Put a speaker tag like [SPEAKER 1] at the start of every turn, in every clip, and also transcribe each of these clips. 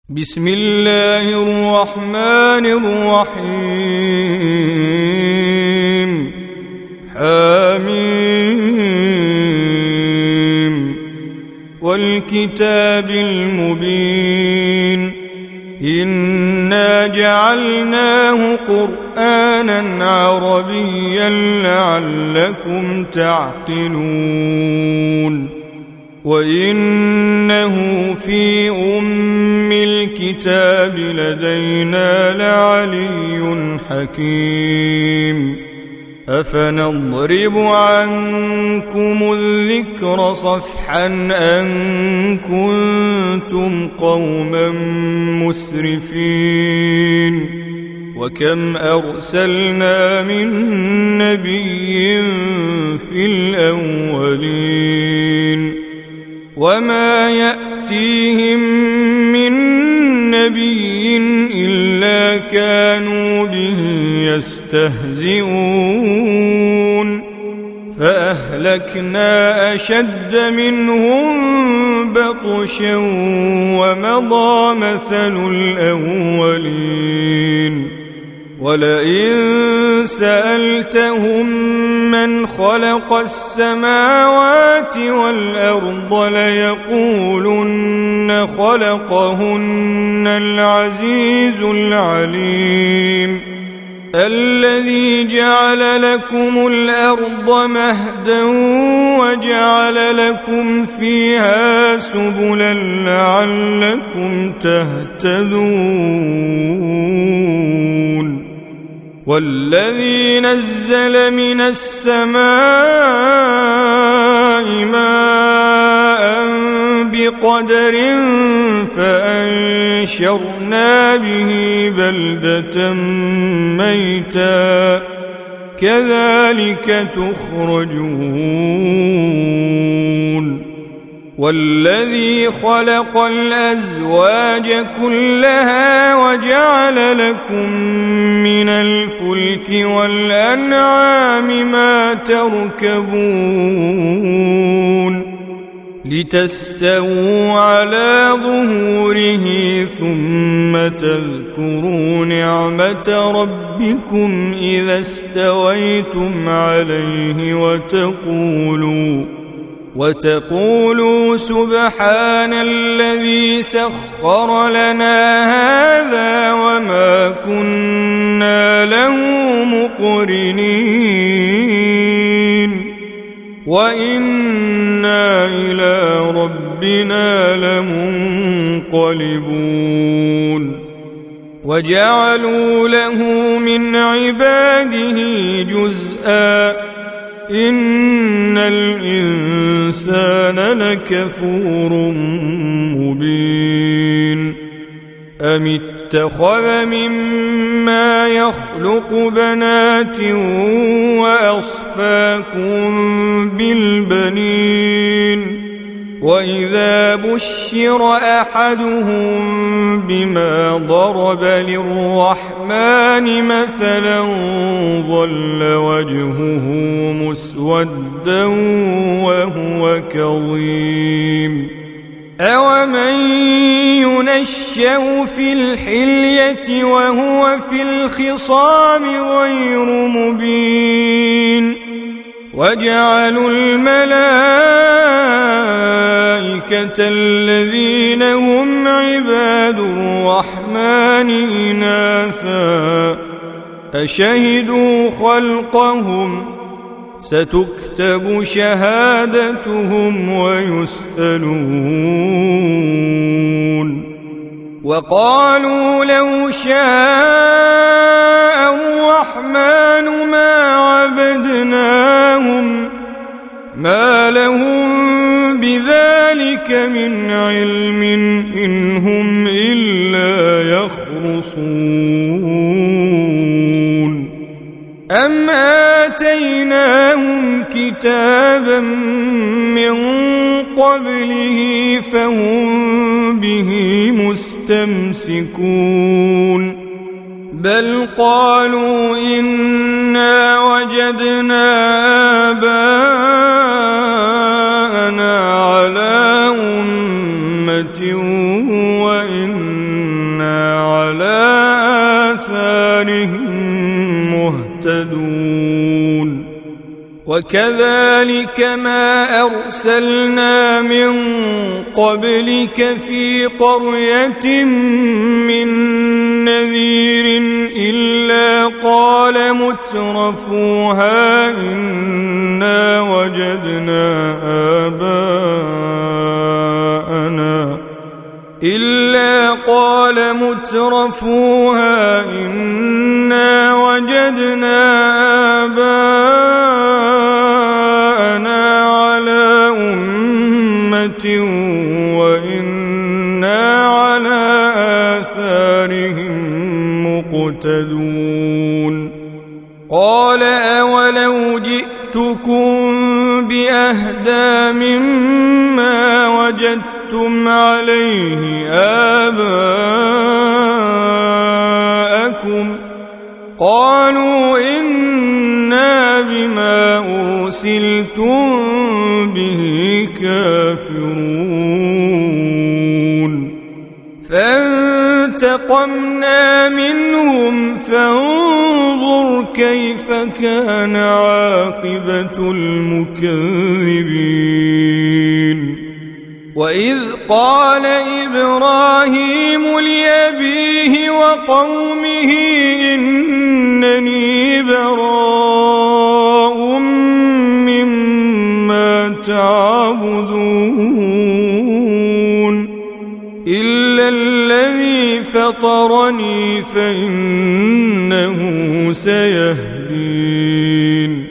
[SPEAKER 1] بسم الله الرحمن الرحيم حميم والكتاب المبين إنا جعلناه قرآنا عربيا لعلكم تعقلون وإنه في أم الكتاب لدينا لعلي حكيم أفنضرب عنكم الذكر صفحا أن كنتم قوما مسرفين وكم أرسلنا من نبي في الأولين وما يأتيهم من نبي إلا كانوا به يستهزئون فأهلكنا أشد منهم بطشا ومضى مثل الأولين ولئن سألتهم من خلق السماوات والأرض ليقولن خلقهن العزيز العليم الذي جعل لكم الأرض مهدا وجعل لكم فيها سبلا لعلكم تهتدون والذي نزل من السماء ماء بقدر فأنشرنا به بلدة ميتا كذلك تخرجون والذي خلق الأزواج كلها وجعل لكم من الفلك والأنعام ما تركبون لتستووا على ظهوره ثم تذكروا نعمة ربكم إذا استويتم عليه وتقولوا سبحان الذي سخر لنا هذا وما كنا له مقرنين وإنا إلى ربنا لمنقلبون وجعلوا له من عباده جزءا إن الإنسان لكفور مبين أم اتخذ مما يخلق بنات وأصفاكم بالبنين وإذا بشر أحدهم بما ضرب للرحمن مثلا ظل وجهه مسودا وهو كظيم أومن ينشأ في الحلية وهو في الخصام غير مبين وجعلوا الملائكة الذين هم عباد الرحمن إناثا أشهدوا خلقهم ستكتب شهادتهم ويسألون وقالوا لو شاء الرحمن ما عبدناهم ما لهم بذلك من علم إن هم إلا يخرصون أم آتيناهم كتابا من قبله فهم به مستمسكون بل قالوا إنا وجدنا آباءنا على أمة وإنا وكذلك ما أرسلنا من قبلك في قرية من نذير إلا قال مترفوها إنا وجدنا آباءنا على أمة وإنا على آثارهم مقتدون قال أولو جئتكم بأهدى مما وجدتم عليه آباءكم قالوا إنا بما أرسلتم به كافرون فانتقمنا منهم فانظر كيف كان عاقبة المكذبين وإذ قال إبراهيم لأبيه وقومه إنني براء مما تعبدون إلا الذي فطرني فإنه سيهدين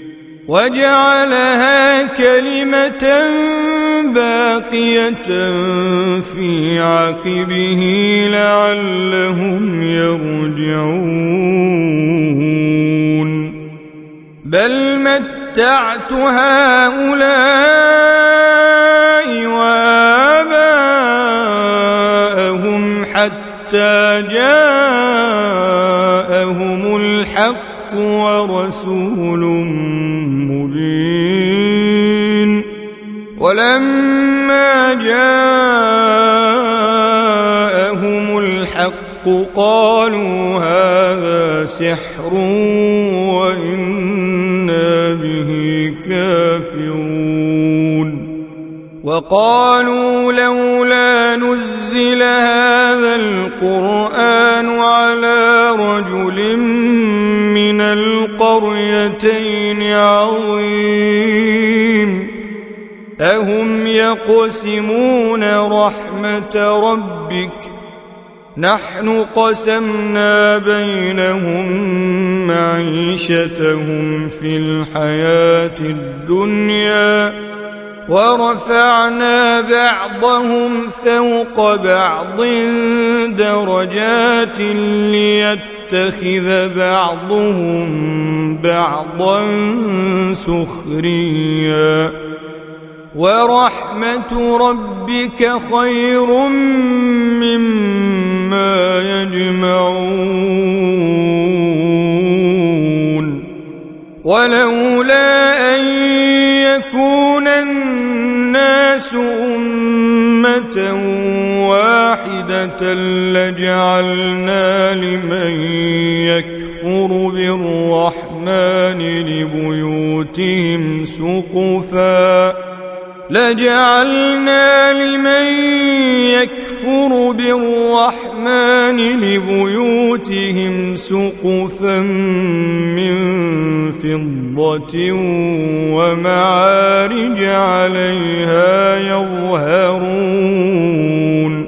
[SPEAKER 1] وجعلها كلمة باقية في عقبه لعلهم يرجعون بل متعت هؤلاء وآباءهم حتى جاءهم الحق ورسول مبين ولما جاءهم الحق قالوا هذا سحر وإنا به كافرون وقالوا لولا نزل هذا القرآن على رجل من القريتين عظيم أهم يقسمون رحمة ربك نحن قسمنا بينهم معيشتهم في الحياة الدنيا ورفعنا بعضهم فوق بعض درجات ليتخذ بعضهم بعضا سخريا ورحمة ربك خير مما يجمعون ولولا أن يكون الناس أمة واحدة لجعلنا لمن يكفر بالرحمن لبيوتهم سقفا من فضة ومعارج عليها يظهرون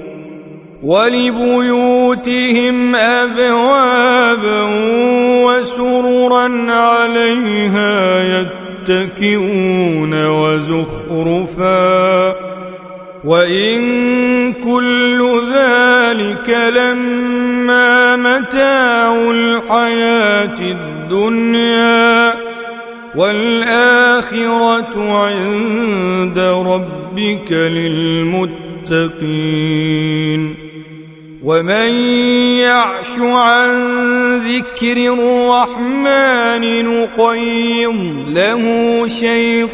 [SPEAKER 1] ولبيوتهم أبوابا وسررا عليها يتكئون وزخرفا وإن كل ذلك لما متاع الحياة الدنيا والآخرة عند ربك للمتقين ومن يعش عن ذكر الرحمن نقيض له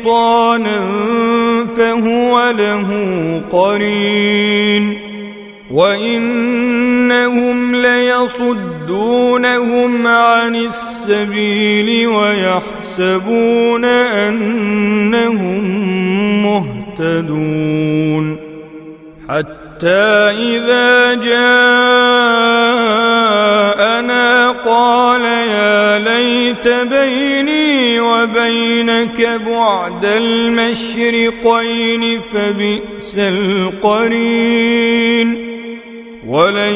[SPEAKER 1] شيطانا فهو له قرين وإنهم ليصدونهم عن السبيل ويحسبون أنهم مهتدون حتى إذا جاءنا قال يا ليت بيني وبينك بعد المشرقين فبئس القرين ولن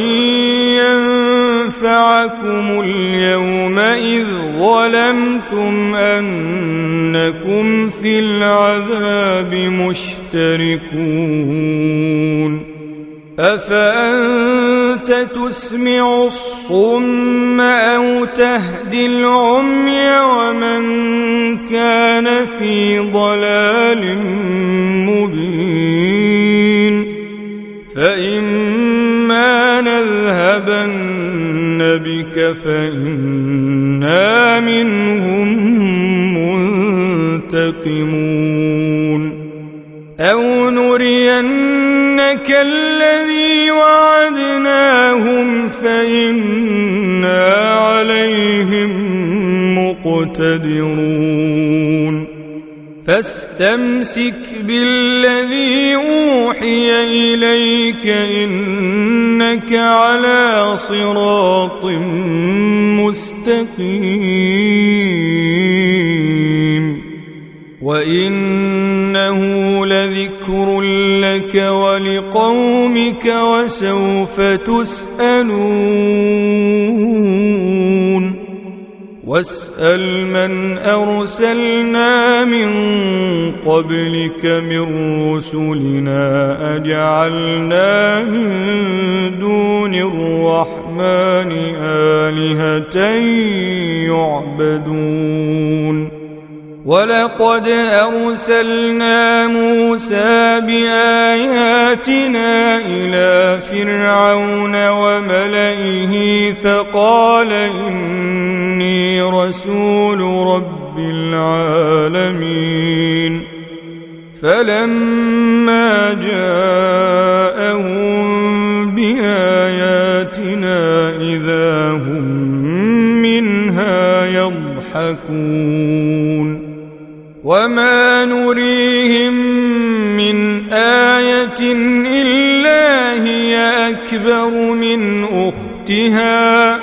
[SPEAKER 1] ينفعكم اليوم إذ ظلمتم أنكم في العذاب مشتركون أفأنت تسمع الصم أو تهدي العمي ومن كان في ضلال مبين فإما نذهبن بك فإنا منهم منتقمون أو نرينك الذي وعدناهم فإنا عليهم مقتدرون فاستمسك بالذي أوحي إليك إنك على صراط مستقيم وإنه لذكر لك ولقومك وسوف تسألون واسأل من أرسلنا من قبلك من رسلنا أجعلنا من دون الرحمن آلهة يعبدون ولقد أرسلنا موسى بآياتنا إلى فرعون وملئه فقال إني رسول رب العالمين فلما جاءهم بآياتنا إذا هم منها يضحكون وما نريهم من آية إلا هي أكبر من أختها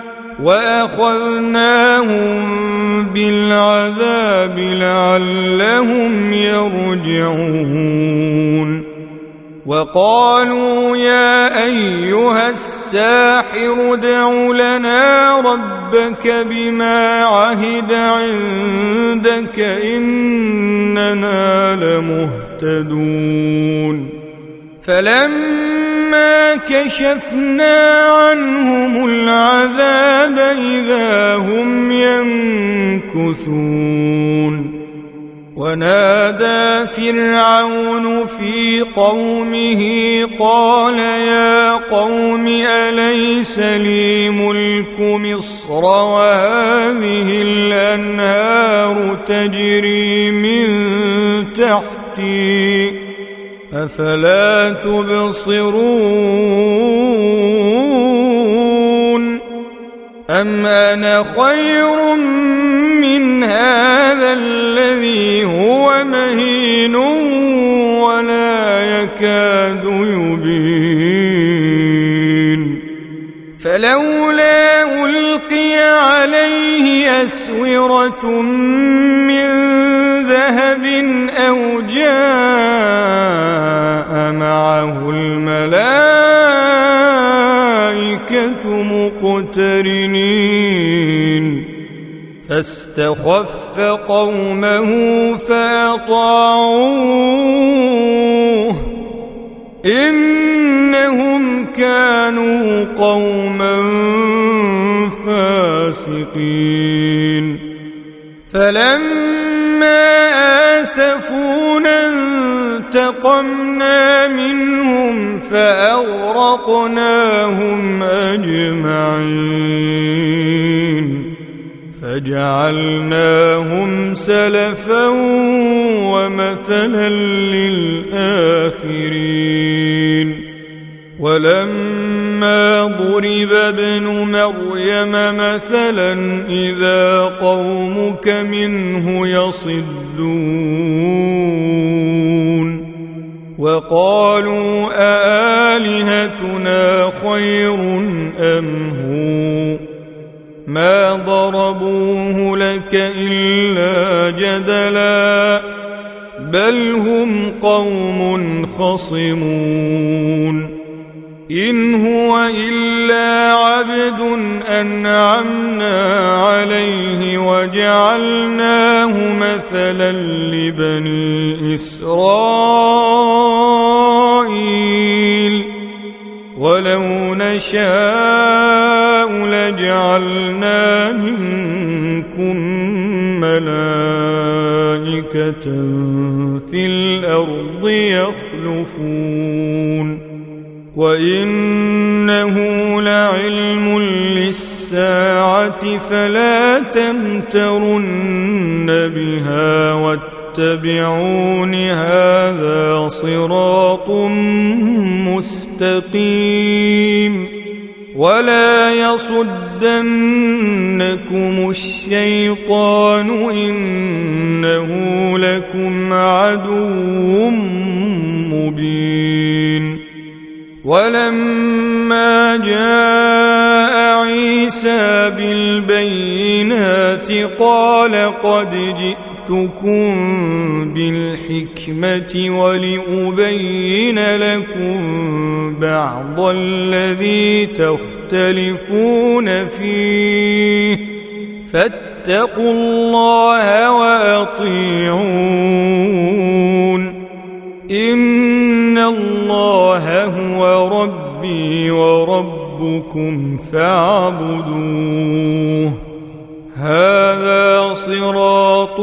[SPEAKER 1] وأخذناهم بالعذاب لعلهم يرجعون وقالوا يا أيها الساحر ادع لنا ربك بما عهد عندك إننا لمهتدون فلما كشفنا عنهم العذاب إذا هم ينكثون ونادى فرعون في قومه قال يا قوم أليس لي ملك مصر وهذه الأنهار تجري من تحتي أفلا تبصرون أم أنا خير من هذا الذي هو مهين ولا يكاد يبين فلولا ألقي عليه أسورة من ذهب أو جاء معه الملائكة مقترنين فاستخف قومه فأطاعوه إنهم كانوا قوما فاسقين فلما آسفونا انتقمنا منهم فأغرقناهم أجمعين فجعلناهم سلفا ومثلا للآخرين ولما ضرب ابن مريم مثلا إذا قومك منه يصدون وقالوا أآلهتنا خير أم هو ما ضربوه لك إلا جدلا بل هم قوم خصمون إن هو إلا عبد أنعمنا عليه وجعلناه مثلا لبني إسرائيل ولو نشاء لجعلنا منكم ملائكة في الأرض يخلفون وإنه لعلم للساعة فلا تمترن بها واتبعون هذا صراط مستقيم ولا يصدنكم الشيطان إنه لكم عدو مبين ولما جاء عيسى بالبينات قال قد جئتكم بالحكمة ولأبين لكم بعض الذي تختلفون فيه فاتقوا الله وأطيعون إن الله هو ربي وربكم فاعبدوه هذا صراط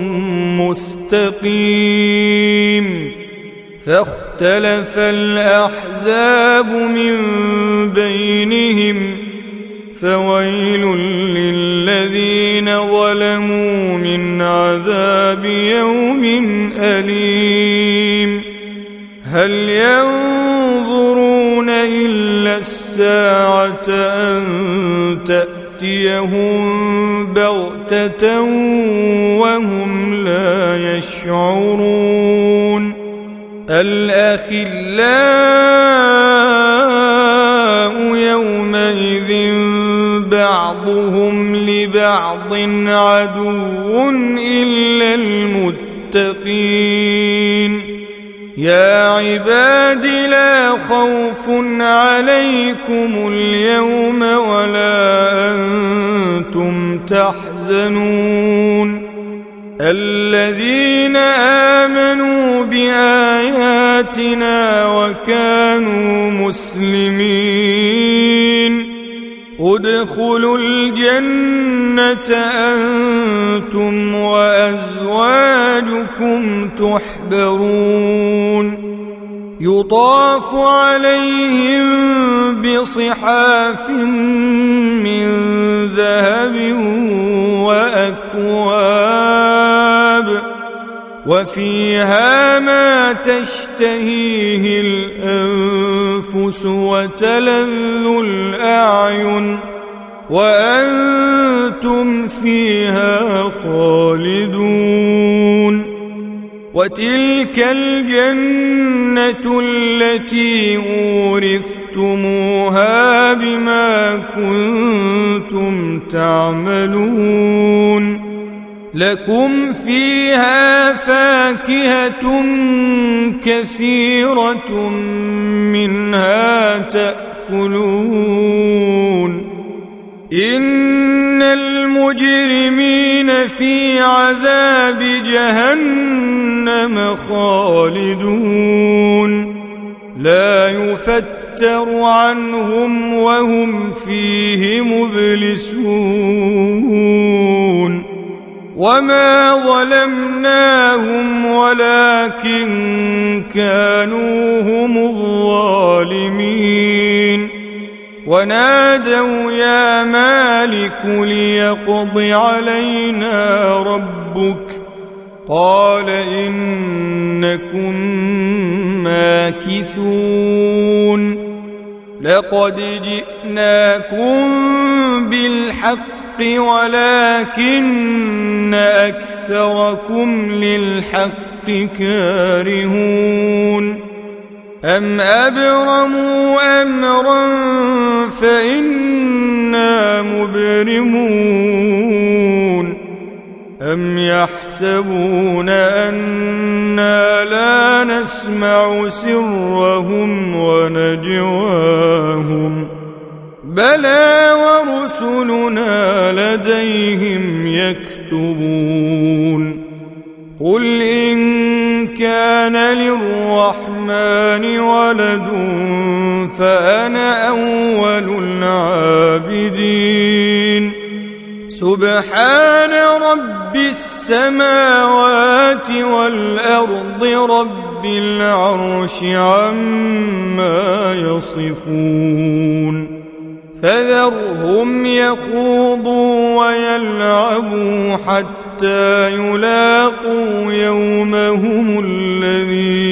[SPEAKER 1] مستقيم فاختلف الأحزاب من بينهم فويل للذين ظلموا من عذاب يوم أليم هل ينظرون إلا الساعة أن تأتيهم بغتة وهم لا يشعرون الأخلاء يومئذ بعضهم لبعض عدو إلا المتقين يا عباد لا خوف عليكم اليوم ولا أنتم تحزنون الذين آمنوا بآياتنا وكانوا مسلمين ادخلوا الجنة أنتم وأزواجكم تحبرون يطاف عليهم بصحاف من ذهب وأكواب وفيها ما تشتهيه الأنفس وتلذ الأعين وأنتم فيها خالدون وتلك الجنة التي أورثتموها بما كنتم تعملون لكم فيها فاكهة كثيرة منها تأكلون إن المجرمين في عذاب جهنم خالدون لا يفتر عنهم وهم فيه مبلسون وما ظلمناهم ولكن كانوا هم الظالمين ونادوا يا مالك ليقض علينا ربك قال إنكم ماكثون لقد جئناكم بالحق ولكن أكثركم للحق كارهون أم أبرموا أمرا فإنا مبرمون أم يحسبون أنا لا نسمع سرهم ونجواهم بلى ورسلنا لديهم يكتبون قل إن كان للرحمن ولد فأنا أول العابدين سبحان رب السماوات والأرض رب العرش عما يصفون فذرهم يخوضوا ويلعبوا حتى يلاقوا يومهم الذي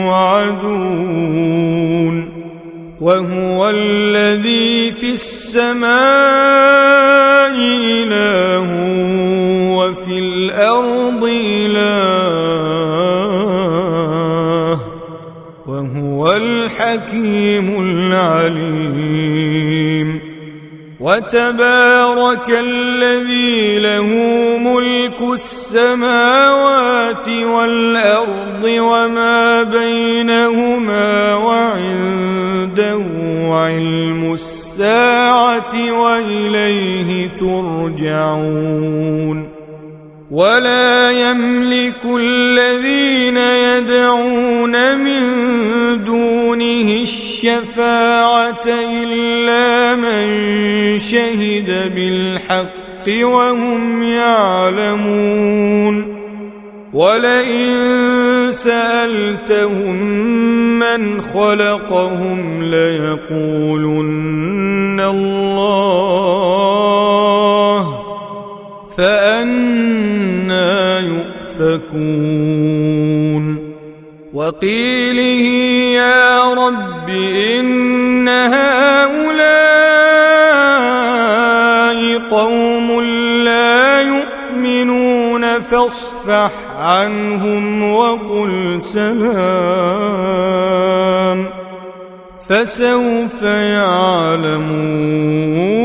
[SPEAKER 1] يوعدون وهو الذي في السماء إله وفي الأرض إله وهو الحكيم العليم وتبارك الذي له ملك السماوات والأرض وما بينهما وعنده علم الساعة وإليه ترجعون ولا يملك الذين يدعون من دونه الشفاعة إلا من شهد بالحق وهم يعلمون ولئن سألتهم من خلقهم ليقولن الله فأنى يؤفكون وقيله يا رب إن هؤلاء قوم لا يؤمنون فاصفح عنهم وقل سلام فسوف يعلمون